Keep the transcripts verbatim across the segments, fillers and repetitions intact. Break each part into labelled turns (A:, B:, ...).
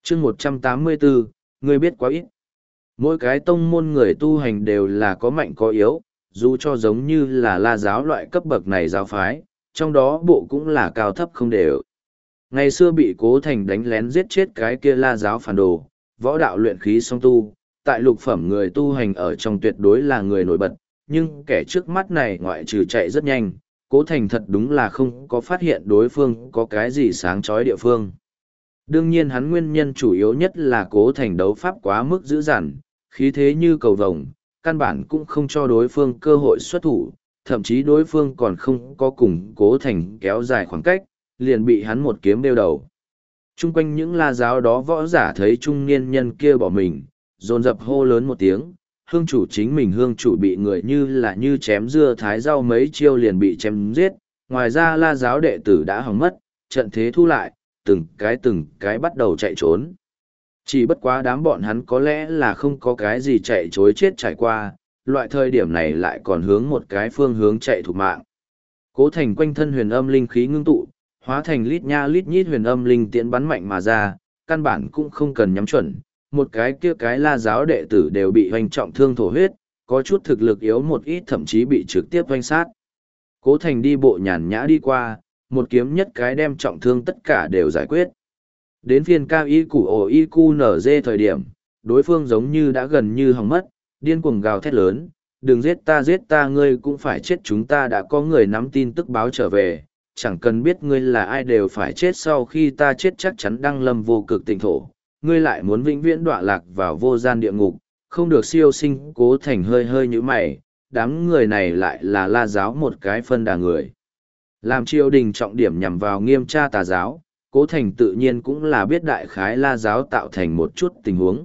A: chương một trăm tám mươi bốn, ngươi biết quá ít. Mỗi cái tông môn người tu hành đều là có mạnh có yếu, dù cho giống như là la giáo loại cấp bậc này giáo phái, trong đó bộ cũng là cao thấp không đều. Ngày xưa bị Cố Thành đánh lén giết chết cái kia la giáo phản đồ, võ đạo luyện khí song tu, tại lục phẩm người tu hành ở trong tuyệt đối là người nổi bật, nhưng kẻ trước mắt này ngoại trừ chạy rất nhanh, Cố Thành thật đúng là không có phát hiện đối phương có cái gì sáng chói địa phương. Đương nhiên hắn nguyên nhân chủ yếu nhất là Cố Thành đấu pháp quá mức dữ dằn, khí thế như cầu vồng, căn bản cũng không cho đối phương cơ hội xuất thủ, thậm chí đối phương còn không có cùng Cố Thành kéo dài khoảng cách, liền bị hắn một kiếm đeo đầu. Trung quanh những la giáo đó võ giả thấy trung niên nhân kia bỏ mình, dồn dập hô lớn một tiếng, hương chủ chính mình hương chủ bị người như là như chém dưa thái rau mấy chiêu liền bị chém giết, ngoài ra la giáo đệ tử đã hỏng mất, trận thế thu lại, từng cái từng cái bắt đầu chạy trốn. Chỉ bất quá đám bọn hắn có lẽ là không có cái gì chạy chối chết trải qua, loại thời điểm này lại còn hướng một cái phương hướng chạy thục mạng. Cố Thành quanh thân huyền âm linh khí ngưng tụ, hóa thành lít nha lít nhít huyền âm linh tiễn bắn mạnh mà ra, căn bản cũng không cần nhắm chuẩn, một cái kia cái la giáo đệ tử đều bị hoành trọng thương thổ huyết, có chút thực lực yếu một ít thậm chí bị trực tiếp hoành sát. Cố Thành đi bộ nhàn nhã đi qua, một kiếm nhất cái đem trọng thương tất cả đều giải quyết. Đến phiên cao y củ ổ y cu nở dê thời điểm, đối phương giống như đã gần như hỏng mất, điên cuồng gào thét lớn, đừng giết ta giết ta ngươi cũng phải chết, chúng ta đã có người nắm tin tức báo trở về, chẳng cần biết ngươi là ai đều phải chết, sau khi ta chết chắc chắn đăng lâm vô cực tịnh thổ, ngươi lại muốn vĩnh viễn đọa lạc vào vô gian địa ngục, không được siêu sinh. Cố Thành hơi hơi như mày, đám người này lại là la giáo một cái phân đà người. Làm triều đình trọng điểm nhằm vào nghiêm tra tà giáo, Cố Thành tự nhiên cũng là biết đại khái la giáo tạo thành một chút tình huống.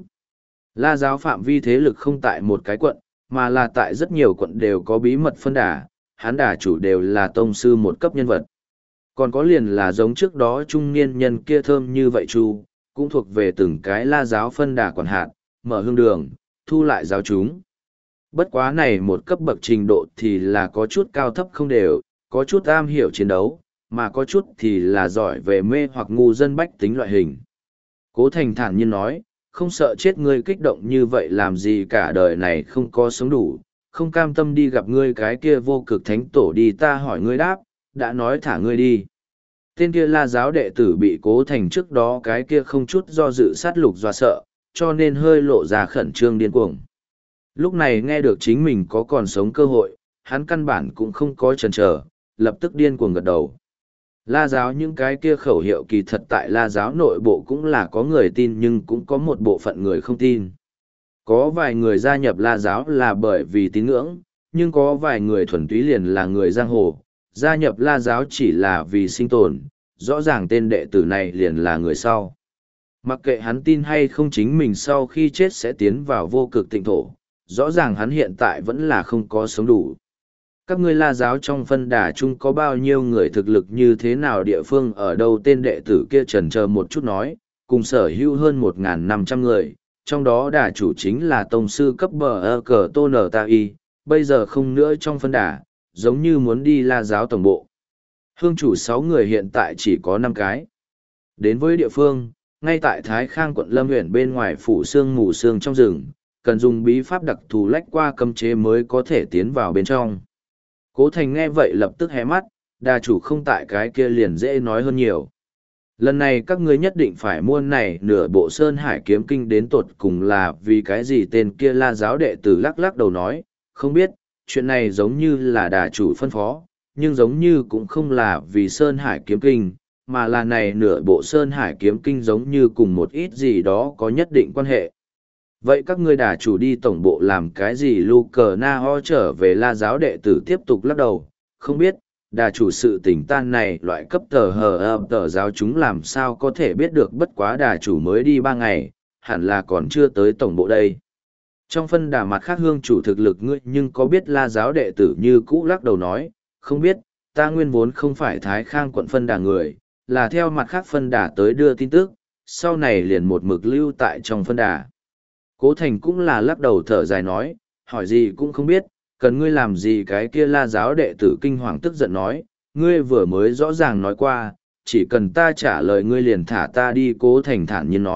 A: La giáo phạm vi thế lực không tại một cái quận, mà là tại rất nhiều quận đều có bí mật phân đà, hán đà chủ đều là tông sư một cấp nhân vật. Còn có liền là giống trước đó trung niên nhân kia thơm như vậy chu, cũng thuộc về từng cái la giáo phân đà quản hạt, mở hương đường, thu lại giáo chúng. Bất quá này một cấp bậc trình độ thì là có chút cao thấp không đều, có chút am hiểu chiến đấu, mà có chút thì là giỏi về mê hoặc ngu dân bách tính loại hình. Cố Thành thản nhiên nói, không sợ chết ngươi kích động như vậy làm gì, cả đời này không có sống đủ, không cam tâm đi gặp ngươi cái kia vô cực thánh tổ đi, ta hỏi ngươi đáp, đã nói thả ngươi đi. Tên kia la giáo đệ tử bị Cố Thành trước đó cái kia không chút do dự sát lục dọa sợ, cho nên hơi lộ ra khẩn trương điên cuồng. Lúc này nghe được chính mình có còn sống cơ hội, hắn căn bản cũng không có chần chờ, lập tức điên cuồng gật đầu. La giáo những cái kia khẩu hiệu kỳ thật tại la giáo nội bộ cũng là có người tin, nhưng cũng có một bộ phận người không tin. Có vài người gia nhập la giáo là bởi vì tín ngưỡng, nhưng có vài người thuần túy liền là người giang hồ, gia nhập la giáo chỉ là vì sinh tồn, rõ ràng tên đệ tử này liền là người sau. Mặc kệ hắn tin hay không chính mình sau khi chết sẽ tiến vào vô cực tịnh thổ, rõ ràng hắn hiện tại vẫn là không có sống đủ. Các ngươi la giáo trong phân đà chung có bao nhiêu người, thực lực như thế nào, địa phương ở đâu? Tên đệ tử kia chần chờ một chút nói, cùng sở hữu hơn một nghìn năm trăm người, trong đó đà chủ chính là tông sư cấp bờ ơ cờ tô nở ta y, bây giờ không nữa trong phân đà, giống như muốn đi la giáo tổng bộ. Hương chủ sáu người hiện tại chỉ có năm cái. Đến với địa phương, ngay tại Thái Khang quận Lâm huyện bên ngoài phủ sương mù sương trong rừng, cần dùng bí pháp đặc thù lách qua cấm chế mới có thể tiến vào bên trong. Cố Thành nghe vậy lập tức hé mắt, đà chủ không tại cái kia liền dễ nói hơn nhiều. Lần này các ngươi nhất định phải mua này nửa bộ Sơn Hải kiếm kinh, đến tột cùng là vì cái gì? Tên kia la giáo đệ tử lắc lắc đầu nói, không biết, chuyện này giống như là đà chủ phân phó, nhưng giống như cũng không là vì Sơn Hải kiếm kinh, mà là này nửa bộ Sơn Hải kiếm kinh giống như cùng một ít gì đó có nhất định quan hệ. Vậy các ngươi đà chủ đi tổng bộ làm cái gì? Lu cờ na ho trở về la giáo đệ tử tiếp tục lắc đầu, không biết, đà chủ sự tình tan này loại cấp tờ hờ ập tờ giáo chúng làm sao có thể biết được, bất quá đà chủ mới đi ba ngày, hẳn là còn chưa tới tổng bộ đây. Trong phân đà mặt khác hương chủ thực lực ngươi nhưng có biết? La giáo đệ tử như cũ lắc đầu nói, không biết, ta nguyên vốn không phải Thái Khang quận phân đà người, là theo mặt khác phân đà tới đưa tin tức, sau này liền một mực lưu tại trong phân đà. Cố Thành cũng là lắc đầu thở dài nói, hỏi gì cũng không biết, cần ngươi làm gì? Cái kia la giáo đệ tử kinh hoàng tức giận nói, ngươi vừa mới rõ ràng nói qua, chỉ cần ta trả lời ngươi liền thả ta đi. Cố Thành thản nhiên nói,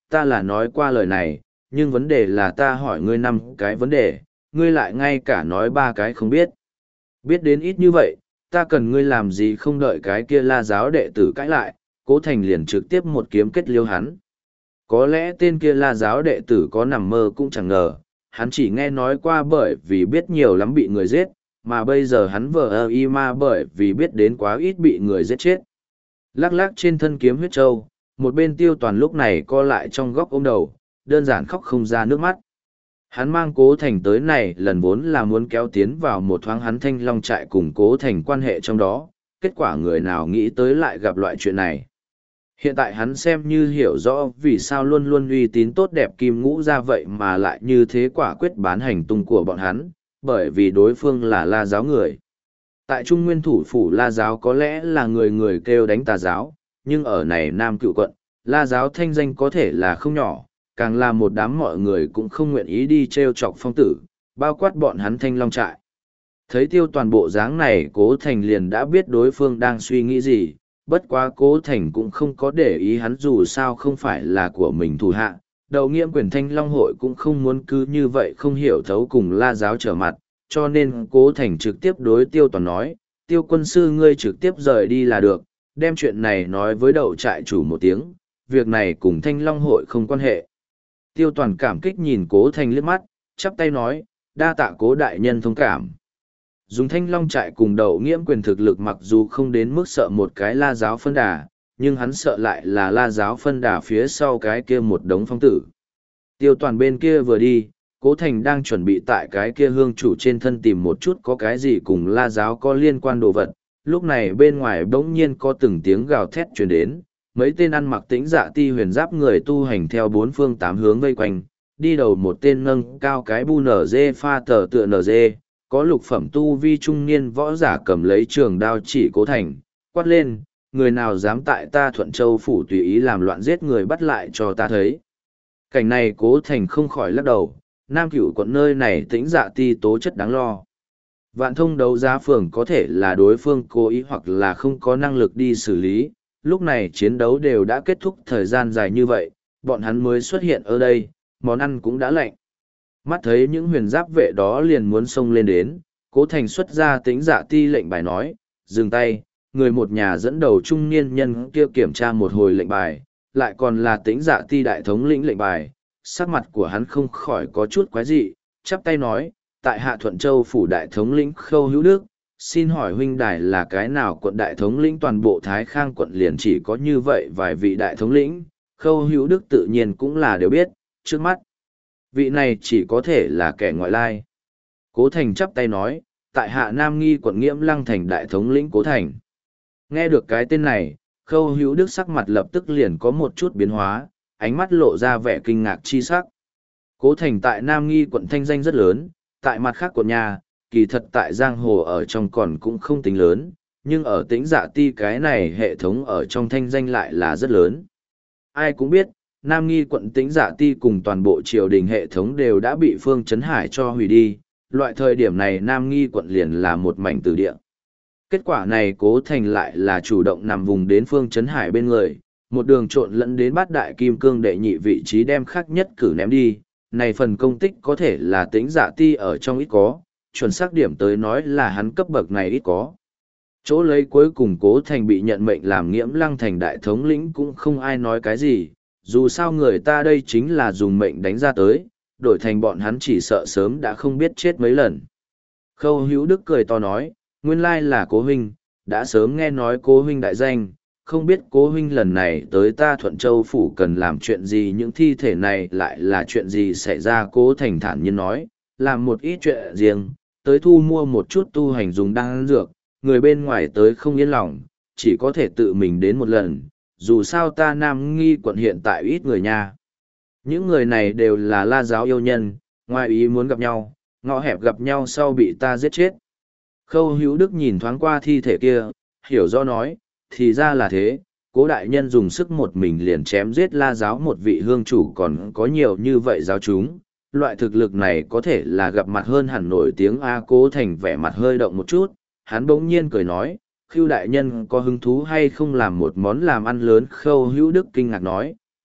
A: ta là nói qua lời này, nhưng vấn đề là ta hỏi ngươi năm cái vấn đề, ngươi lại ngay cả nói ba cái không biết. Biết đến ít như vậy, ta cần ngươi làm gì không đợi cái kia La giáo đệ tử cãi lại, Cố Thành liền trực tiếp một kiếm kết liêu hắn. Có lẽ tên kia La giáo đệ tử có nằm mơ cũng chẳng ngờ, hắn chỉ nghe nói qua bởi vì biết nhiều lắm bị người giết, mà bây giờ hắn vờ ơ y ma bởi vì biết đến quá ít bị người giết chết. Lắc lắc trên thân kiếm huyết trâu, một bên Tiêu Toàn lúc này co lại trong góc ôm đầu, đơn giản khóc không ra nước mắt. Hắn mang Cố Thành tới này lần vốn là muốn kéo tiến vào một thoáng hắn Thanh Long trại cùng Cố Thành quan hệ trong đó, kết quả người nào nghĩ tới lại gặp loại chuyện này. Hiện tại hắn xem như hiểu rõ vì sao luôn luôn uy tín tốt đẹp Kim Ngũ ra vậy mà lại như thế quả quyết bán hành tung của bọn hắn, bởi vì đối phương là La giáo người. Tại Trung Nguyên thủ phủ La giáo có lẽ là người người kêu đánh tà giáo, nhưng ở này Nam Cựu quận, La giáo thanh danh có thể là không nhỏ, càng là một đám mọi người cũng không nguyện ý đi treo chọc phong tử, bao quát bọn hắn Thanh Long trại. Thấy Tiêu Toàn bộ dáng này, Cố Thành liền đã biết đối phương đang suy nghĩ gì, bất quá Cố Thành cũng không có để ý hắn dù sao không phải là của mình thủ hạ. Đầu Nghiễm quyền Thanh Long hội cũng không muốn cứ như vậy không hiểu thấu cùng La giáo trở mặt, cho nên Cố Thành trực tiếp đối Tiêu Toàn nói, Tiêu quân sư ngươi trực tiếp rời đi là được, đem chuyện này nói với đậu trại chủ một tiếng, việc này cùng Thanh Long hội không quan hệ. Tiêu Toàn cảm kích nhìn Cố Thành liếc mắt, chắp tay nói, đa tạ Cố đại nhân thông cảm. Dùng Thanh Long trại cùng đậu Nghiễm quyền thực lực mặc dù không đến mức sợ một cái La giáo phân đà, nhưng hắn sợ lại là La giáo phân đà phía sau cái kia một đống phong tử. Tiêu Toàn bên kia vừa đi, Cố Thành đang chuẩn bị tại cái kia hương chủ trên thân tìm một chút có cái gì cùng La giáo có liên quan đồ vật. Lúc này bên ngoài bỗng nhiên có từng tiếng gào thét truyền đến, mấy tên ăn mặc tĩnh dạ ti huyền giáp người tu hành theo bốn phương tám hướng vây quanh, đi đầu một tên nâng cao cái bu nở dê pha tờ tựa nở dê, có lục phẩm tu vi trung niên võ giả cầm lấy trường đao chỉ Cố Thành, quát lên, người nào dám tại ta Thuận Châu phủ tùy ý làm loạn giết người bắt lại cho ta thấy. Cảnh này Cố Thành không khỏi lắc đầu, Nam Cửu quận nơi này tĩnh dạ ti tố chất đáng lo. Vạn thông đấu giá phường có thể là đối phương cố ý hoặc là không có năng lực đi xử lý, lúc này chiến đấu đều đã kết thúc thời gian dài như vậy, bọn hắn mới xuất hiện ở đây, món ăn cũng đã lạnh. Mắt thấy những huyền giáp vệ đó liền muốn xông lên đến, Cố Thành xuất ra tĩnh dạ ti lệnh bài nói, dừng tay, người một nhà dẫn đầu trung niên nhân kia kiểm tra một hồi lệnh bài, lại còn là tĩnh dạ ti đại thống lĩnh lệnh bài, sắc mặt của hắn không khỏi có chút quái dị, chắp tay nói, tại Hạ Thuận Châu phủ đại thống lĩnh Khâu Hữu Đức, xin hỏi huynh đài là cái nào quận đại thống lĩnh toàn bộ Thái Khang quận liền chỉ có như vậy vài vị đại thống lĩnh, Khâu Hữu Đức tự nhiên cũng là đều biết, trước mắt. Vị này chỉ có thể là kẻ ngoại lai. Cố Thành chắp tay nói, tại Hạ Nam Nghi quận Nghiễm Lăng thành đại thống lĩnh Cố Thành. Nghe được cái tên này, Khâu Hữu Đức sắc mặt lập tức liền có một chút biến hóa, ánh mắt lộ ra vẻ kinh ngạc chi sắc. Cố Thành tại Nam Nghi quận thanh danh rất lớn, tại mặt khác quận nhà, kỳ thật tại giang hồ ở trong còn cũng không tính lớn, nhưng ở tĩnh dạ ti cái này hệ thống ở trong thanh danh lại là rất lớn. Ai cũng biết, Nam Nghi quận tĩnh dạ ti cùng toàn bộ triều đình hệ thống đều đã bị Phương Chấn Hải cho hủy đi, loại thời điểm này Nam Nghi quận liền là một mảnh tử địa. Kết quả này Cố Thành lại là chủ động nằm vùng đến Phương Chấn Hải bên người, một đường trộn lẫn đến bát đại kim cương đệ nhị vị trí đem khắc nhất cử ném đi, này phần công tích có thể là tĩnh dạ ti ở trong ít có, chuẩn xác điểm tới nói là hắn cấp bậc này ít có. Chỗ lấy cuối cùng Cố Thành bị nhận mệnh làm Nghiễm Lăng thành đại thống lĩnh cũng không ai nói cái gì, dù sao người ta đây chính là dùng mệnh đánh ra tới, đổi thành bọn hắn chỉ sợ sớm đã không biết chết mấy lần. Khâu Hữu Đức cười to nói, nguyên lai là Cố huynh, đã sớm nghe nói Cố huynh đại danh, không biết Cố huynh lần này tới ta Thuận Châu phủ cần làm chuyện gì, những thi thể này lại là chuyện gì xảy ra. Cố Thành thản nhiên nói, làm một ít chuyện riêng, tới thu mua một chút tu hành dùng đan dược, người bên ngoài tới không yên lòng, chỉ có thể tự mình đến một lần, dù sao ta Nam Nghi quận hiện tại ít người nha. Những người này đều là La giáo yêu nhân, ngoài ý muốn gặp nhau, ngõ hẹp gặp nhau sau bị ta giết chết. Khâu Hữu Đức nhìn thoáng qua thi thể kia, hiểu rõ nói, thì ra là thế, Cố đại nhân dùng sức một mình liền chém giết La giáo một vị hương chủ còn có nhiều như vậy giáo chúng, loại thực lực này có thể là gặp mặt hơn hẳn nổi tiếng A. Cố Thành vẻ mặt hơi động một chút, hắn bỗng nhiên cười nói, Khưu đại nhân có hứng thú hay không làm một món làm ăn lớn. Khâu Hữu Đức kinh ngạc nói,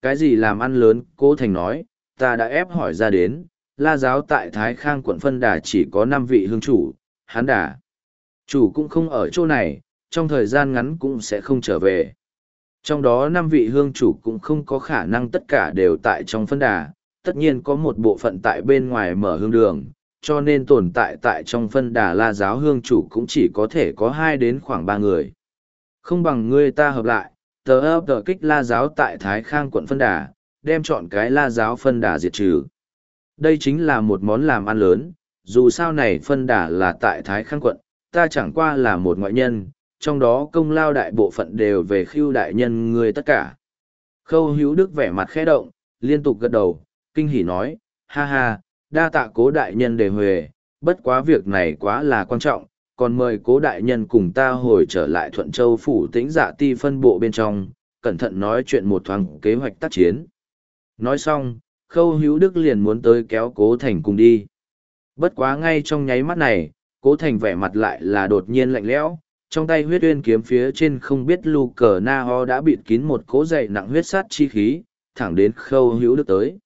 A: Cái gì làm ăn lớn, Cố Thành nói, ta đã ép hỏi ra đến, La giáo tại Thái Khang quận Phân Đà chỉ có năm vị hương chủ, Hán Đà. Chủ cũng không ở chỗ này, trong thời gian ngắn cũng sẽ không trở về. Trong đó năm vị hương chủ cũng không có khả năng tất cả đều tại trong Phân Đà, tất nhiên có một bộ phận tại bên ngoài mở hương đường, cho nên tồn tại tại trong Phân Đà La giáo hương chủ cũng chỉ có thể có hai đến khoảng ba người. Không bằng ngươi ta hợp lại, tờ ấp tờ kích La giáo tại Thái Khang quận Phân Đà, đem chọn cái La giáo Phân Đà diệt trừ. Đây chính là một món làm ăn lớn, dù sao này Phân Đà là tại Thái Khang quận, ta chẳng qua là một ngoại nhân, trong đó công lao đại bộ phận đều về Khưu đại nhân ngươi tất cả. Khâu Hữu Đức vẻ mặt khẽ động, liên tục gật đầu, kinh hỉ nói, ha ha, đa tạ Cố đại nhân đề huề, bất quá việc này quá là quan trọng, còn mời Cố đại nhân cùng ta hồi trở lại Thuận Châu phủ Tĩnh Dạ ti phân bộ bên trong, cẩn thận nói chuyện một thoáng kế hoạch tác chiến. Nói xong, Khâu Hữu Đức liền muốn tới kéo Cố Thành cùng đi. Bất quá ngay trong nháy mắt này, Cố Thành vẻ mặt lại là đột nhiên lạnh lẽo, trong tay huyết uyên kiếm phía trên không biết lu cờ na ho đã bịt kín một cố dày nặng huyết sát chi khí, thẳng đến Khâu Hữu Đức tới.